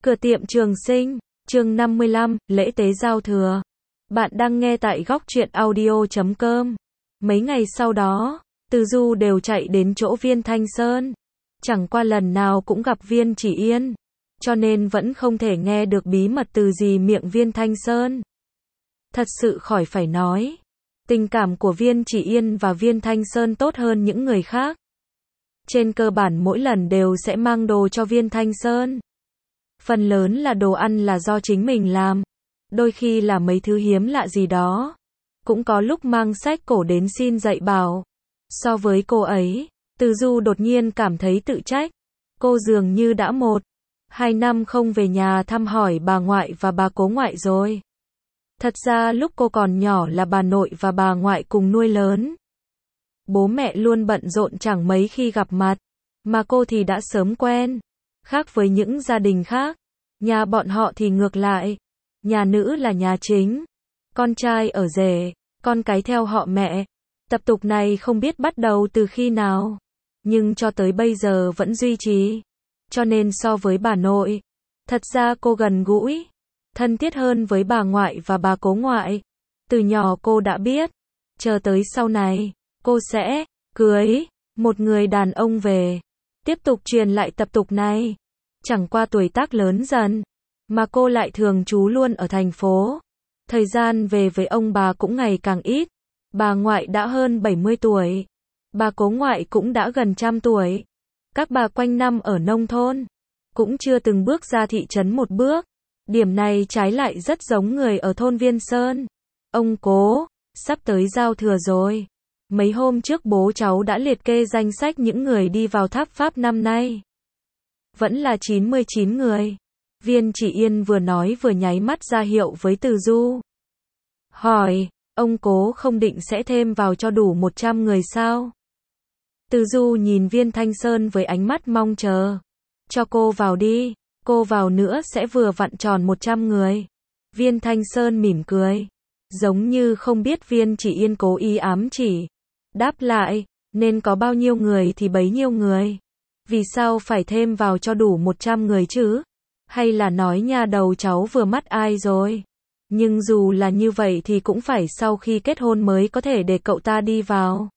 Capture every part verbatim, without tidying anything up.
Cửa tiệm Trường Sinh, chương năm mươi lăm, lễ tế giao thừa. Bạn đang nghe tại góc truyện audio chấm com. Mấy ngày sau đó, Từ Du đều chạy đến chỗ Viên Thanh Sơn. Chẳng qua lần nào cũng gặp Viên Chỉ Yên, cho nên vẫn không thể nghe được bí mật từ gì miệng Viên Thanh Sơn. Thật sự khỏi phải nói, tình cảm của Viên Chỉ Yên và Viên Thanh Sơn tốt hơn những người khác. Trên cơ bản mỗi lần đều sẽ mang đồ cho Viên Thanh Sơn. Phần lớn là đồ ăn là do chính mình làm, đôi khi là mấy thứ hiếm lạ gì đó. Cũng có lúc mang sách cổ đến xin dạy bảo. So với cô ấy, Từ Du đột nhiên cảm thấy tự trách. Cô dường như đã một, hai năm không về nhà thăm hỏi bà ngoại và bà cố ngoại rồi. Thật ra lúc cô còn nhỏ là bà nội và bà ngoại cùng nuôi lớn. Bố mẹ luôn bận rộn chẳng mấy khi gặp mặt, mà cô thì đã sớm quen. Khác với những gia đình khác, nhà bọn họ thì ngược lại. Nhà nữ là nhà chính, con trai ở rể, con cái theo họ mẹ. Tập tục này không biết bắt đầu từ khi nào, nhưng cho tới bây giờ vẫn duy trì. Cho nên so với bà nội, thật ra cô gần gũi, thân thiết hơn với bà ngoại và bà cố ngoại. Từ nhỏ cô đã biết, chờ tới sau này, cô sẽ cưới một người đàn ông về, tiếp tục truyền lại tập tục này. Chẳng qua tuổi tác lớn dần, mà cô lại thường trú luôn ở thành phố. Thời gian về với ông bà cũng ngày càng ít. Bà ngoại đã hơn bảy mươi tuổi, bà cố ngoại cũng đã gần trăm tuổi. Các bà quanh năm ở nông thôn, cũng chưa từng bước ra thị trấn một bước. Điểm này trái lại rất giống người ở thôn Viên Sơn. Ông cố, sắp tới giao thừa rồi. Mấy hôm trước bố cháu đã liệt kê danh sách những người đi vào tháp Pháp năm nay. Vẫn là chín mươi chín người. Viên Chỉ Yên vừa nói vừa nháy mắt ra hiệu với Từ Du. Hỏi, ông cố không định sẽ thêm vào cho đủ một trăm người sao? Từ Du nhìn Viên Thanh Sơn với ánh mắt mong chờ. Cho cô vào đi, cô vào nữa sẽ vừa vặn tròn một trăm người. Viên Thanh Sơn mỉm cười, giống như không biết Viên Chỉ Yên cố ý ám chỉ. Đáp lại, nên có bao nhiêu người thì bấy nhiêu người. Vì sao phải thêm vào cho đủ một trăm người chứ? Hay là nói nhà đầu cháu vừa mắt ai rồi? Nhưng dù là như vậy thì cũng phải sau khi kết hôn mới có thể để cậu ta đi vào.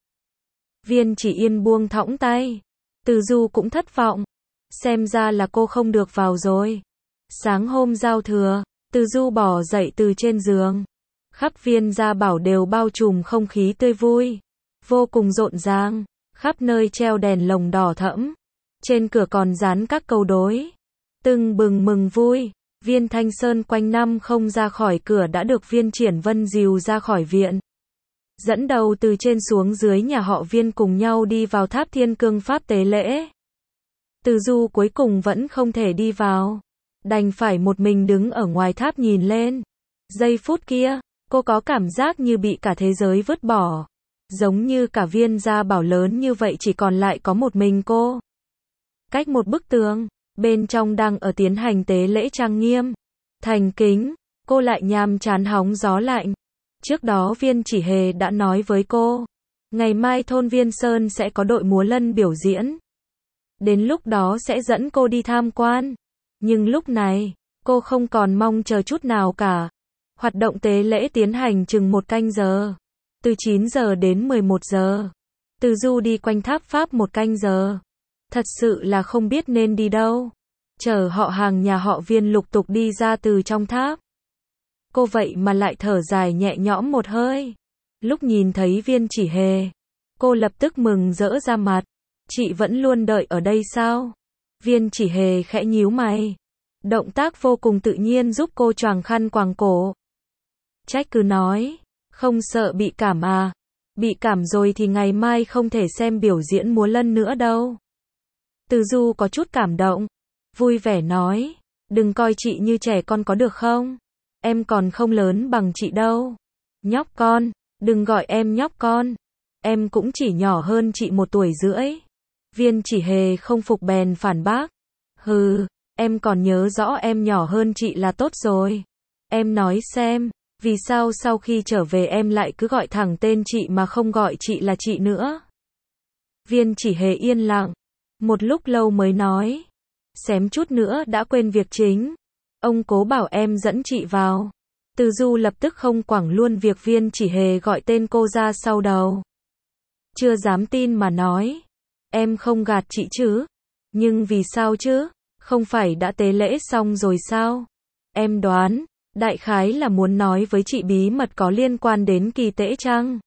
Viên Chỉ Yên buông thõng tay. Từ Du cũng thất vọng. Xem ra là cô không được vào rồi. Sáng hôm giao thừa, Từ Du bỏ dậy từ trên giường. Khắp Viên gia bảo đều bao trùm không khí tươi vui, vô cùng rộn ràng. Khắp nơi treo đèn lồng đỏ thẫm. Trên cửa còn dán các câu đối. Tưng bừng mừng vui. Viên Thanh Sơn quanh năm không ra khỏi cửa đã được Viên Triển Vân dìu ra khỏi viện. Dẫn đầu từ trên xuống dưới nhà họ Viên cùng nhau đi vào tháp Thiên Cương Pháp tế lễ. Từ Du cuối cùng vẫn không thể đi vào. Đành phải một mình đứng ở ngoài tháp nhìn lên. Giây phút kia, cô có cảm giác như bị cả thế giới vứt bỏ. Giống như cả Viên gia bảo lớn như vậy chỉ còn lại có một mình cô. Cách một bức tường, bên trong đang ở tiến hành tế lễ trang nghiêm, thành kính, cô lại nhàm chán hóng gió lạnh. Trước đó Viên Chỉ Hề đã nói với cô, ngày mai thôn Viên Sơn sẽ có đội múa lân biểu diễn. Đến lúc đó sẽ dẫn cô đi tham quan. Nhưng lúc này, cô không còn mong chờ chút nào cả. Hoạt động tế lễ tiến hành chừng một canh giờ. Từ chín giờ đến mười một giờ. Từ Du đi quanh tháp Pháp một canh giờ. Thật sự là không biết nên đi đâu. Chờ họ hàng nhà họ Viên lục tục đi ra từ trong tháp. Cô vậy mà lại thở dài nhẹ nhõm một hơi. Lúc nhìn thấy Viên Chỉ Hề, cô lập tức mừng rỡ ra mặt. Chị vẫn luôn đợi ở đây sao? Viên Chỉ Hề khẽ nhíu mày. Động tác vô cùng tự nhiên giúp cô choàng khăn quàng cổ. Trách cứ nói, không sợ bị cảm à? Bị cảm rồi thì ngày mai không thể xem biểu diễn múa lân nữa đâu. Từ Du có chút cảm động, vui vẻ nói, đừng coi chị như trẻ con có được không? Em còn không lớn bằng chị đâu. Nhóc con, đừng gọi em nhóc con. Em cũng chỉ nhỏ hơn chị một tuổi rưỡi. Viên Chỉ Hề không phục bèn phản bác. Hừ, em còn nhớ rõ em nhỏ hơn chị là tốt rồi. Em nói xem, vì sao sau khi trở về em lại cứ gọi thẳng tên chị mà không gọi chị là chị nữa? Viên Chỉ Hề yên lặng, một lúc lâu mới nói. xém chút nữa đã quên việc chính. Ông Cố bảo em dẫn chị vào. Từ Du lập tức không quẳng luôn việc Viên Chỉ Hề gọi tên cô ra sau đầu. Chưa dám tin mà nói. Em không gạt chị chứ? Nhưng vì sao chứ? Không phải đã tế lễ xong rồi sao? Em đoán, đại khái là muốn nói với chị bí mật có liên quan đến kỳ tễ chăng?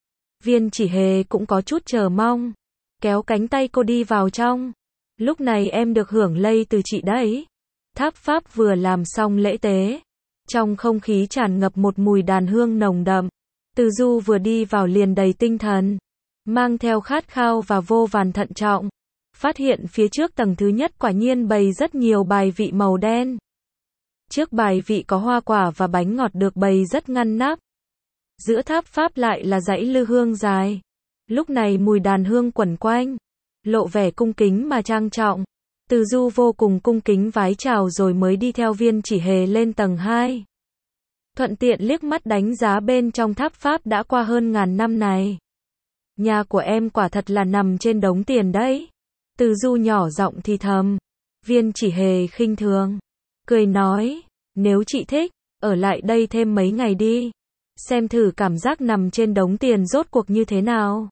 Viên Chỉ Hề cũng có chút chờ mong, kéo cánh tay cô đi vào trong. Lúc này em được hưởng lây từ chị đấy. Tháp Pháp vừa làm xong lễ tế, trong không khí tràn ngập một mùi đàn hương nồng đậm. Từ Du vừa đi vào liền đầy tinh thần, mang theo khát khao và vô vàn thận trọng. Phát hiện phía trước tầng thứ nhất quả nhiên bày rất nhiều bài vị màu đen. Trước bài vị có hoa quả và bánh ngọt được bày rất ngăn nắp. Giữa tháp Pháp lại là dãy lư hương dài. Lúc này mùi đàn hương quẩn quanh, lộ vẻ cung kính mà trang trọng. Từ Du vô cùng cung kính vái chào rồi mới đi theo Viên Chỉ Hề lên tầng hai. Thuận tiện liếc mắt đánh giá bên trong tháp Pháp đã qua hơn ngàn năm này. Nhà của em quả thật là nằm trên đống tiền đấy. Từ Du nhỏ giọng thì thầm. Viên Chỉ Hề khinh thường, cười nói, nếu chị thích, ở lại đây thêm mấy ngày đi. Xem thử cảm giác nằm trên đống tiền rốt cuộc như thế nào.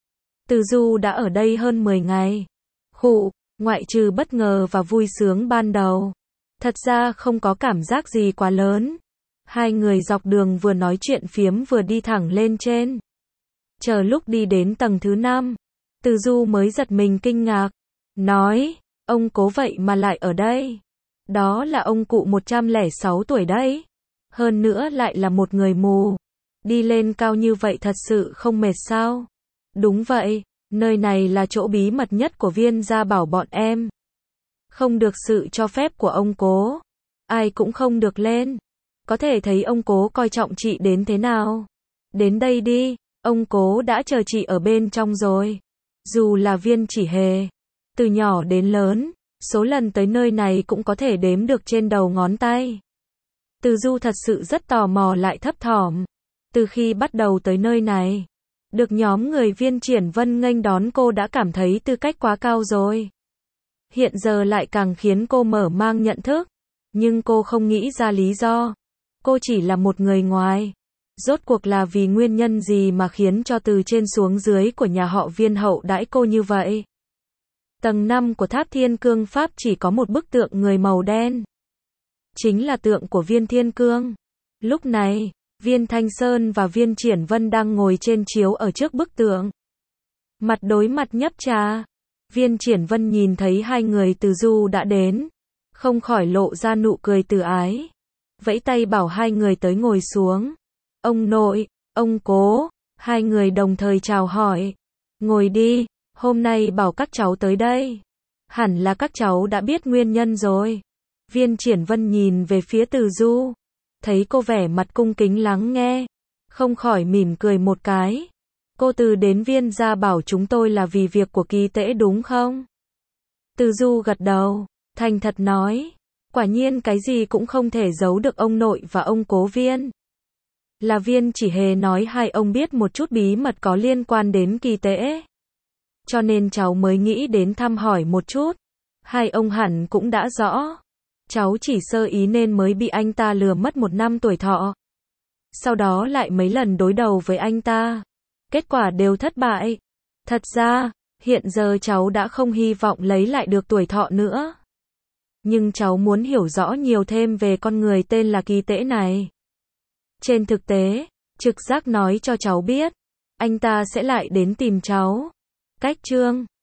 Từ Du đã ở đây hơn mười ngày. Khụ, ngoại trừ bất ngờ và vui sướng ban đầu. Thật ra không có cảm giác gì quá lớn. Hai người dọc đường vừa nói chuyện phiếm vừa đi thẳng lên trên. Chờ lúc đi đến tầng thứ năm, Từ Du mới giật mình kinh ngạc. Nói, ông Cố vậy mà lại ở đây. Đó là ông cụ một trăm lẻ sáu tuổi đấy. Hơn nữa lại là một người mù. Đi lên cao như vậy thật sự không mệt sao? Đúng vậy, nơi này là chỗ bí mật nhất của Viên gia bảo bọn em. Không được sự cho phép của ông Cố, ai cũng không được lên. Có thể thấy ông Cố coi trọng chị đến thế nào. Đến đây đi, ông Cố đã chờ chị ở bên trong rồi. Dù là Viên Chỉ Hề, từ nhỏ đến lớn, số lần tới nơi này cũng có thể đếm được trên đầu ngón tay. Từ Du thật sự rất tò mò lại thấp thỏm. Từ khi bắt đầu tới nơi này, được nhóm người Viên Triển Vân nghênh đón cô đã cảm thấy tư cách quá cao rồi. Hiện giờ lại càng khiến cô mở mang nhận thức. Nhưng cô không nghĩ ra lý do. Cô chỉ là một người ngoài. Rốt cuộc là vì nguyên nhân gì mà khiến cho từ trên xuống dưới của nhà họ Viên hậu đãi cô như vậy? Tầng năm của tháp Thiên Cương Pháp chỉ có một bức tượng người màu đen. Chính là tượng của Viên Thiên Cương. Lúc này, Viên Thanh Sơn và Viên Triển Vân đang ngồi trên chiếu ở trước bức tượng. Mặt đối mặt nhấp trà. Viên Triển Vân nhìn thấy hai người Từ Du đã đến, không khỏi lộ ra nụ cười từ ái. Vẫy tay bảo hai người tới ngồi xuống. Ông nội, ông Cố, hai người đồng thời chào hỏi. Ngồi đi, hôm nay bảo các cháu tới đây. Hẳn là các cháu đã biết nguyên nhân rồi. Viên Triển Vân nhìn về phía Từ Du, thấy cô vẻ mặt cung kính lắng nghe, không khỏi mỉm cười một cái. Cô Từ đến Viên gia bảo chúng tôi là vì việc của kỳ tễ đúng không? Từ Du gật đầu, thành thật nói, quả nhiên cái gì cũng không thể giấu được ông nội và ông Cố Viên. Là Viên Chỉ Hề nói hai ông biết một chút bí mật có liên quan đến kỳ tễ. Cho nên cháu mới nghĩ đến thăm hỏi một chút. Hai ông hẳn cũng đã rõ. Cháu chỉ sơ ý nên mới bị anh ta lừa mất một năm tuổi thọ. Sau đó lại mấy lần đối đầu với anh ta. Kết quả đều thất bại. Thật ra, hiện giờ cháu đã không hy vọng lấy lại được tuổi thọ nữa. Nhưng cháu muốn hiểu rõ nhiều thêm về con người tên là Kỳ Tễ này. Trên thực tế, trực giác nói cho cháu biết, anh ta sẽ lại đến tìm cháu. Cách chương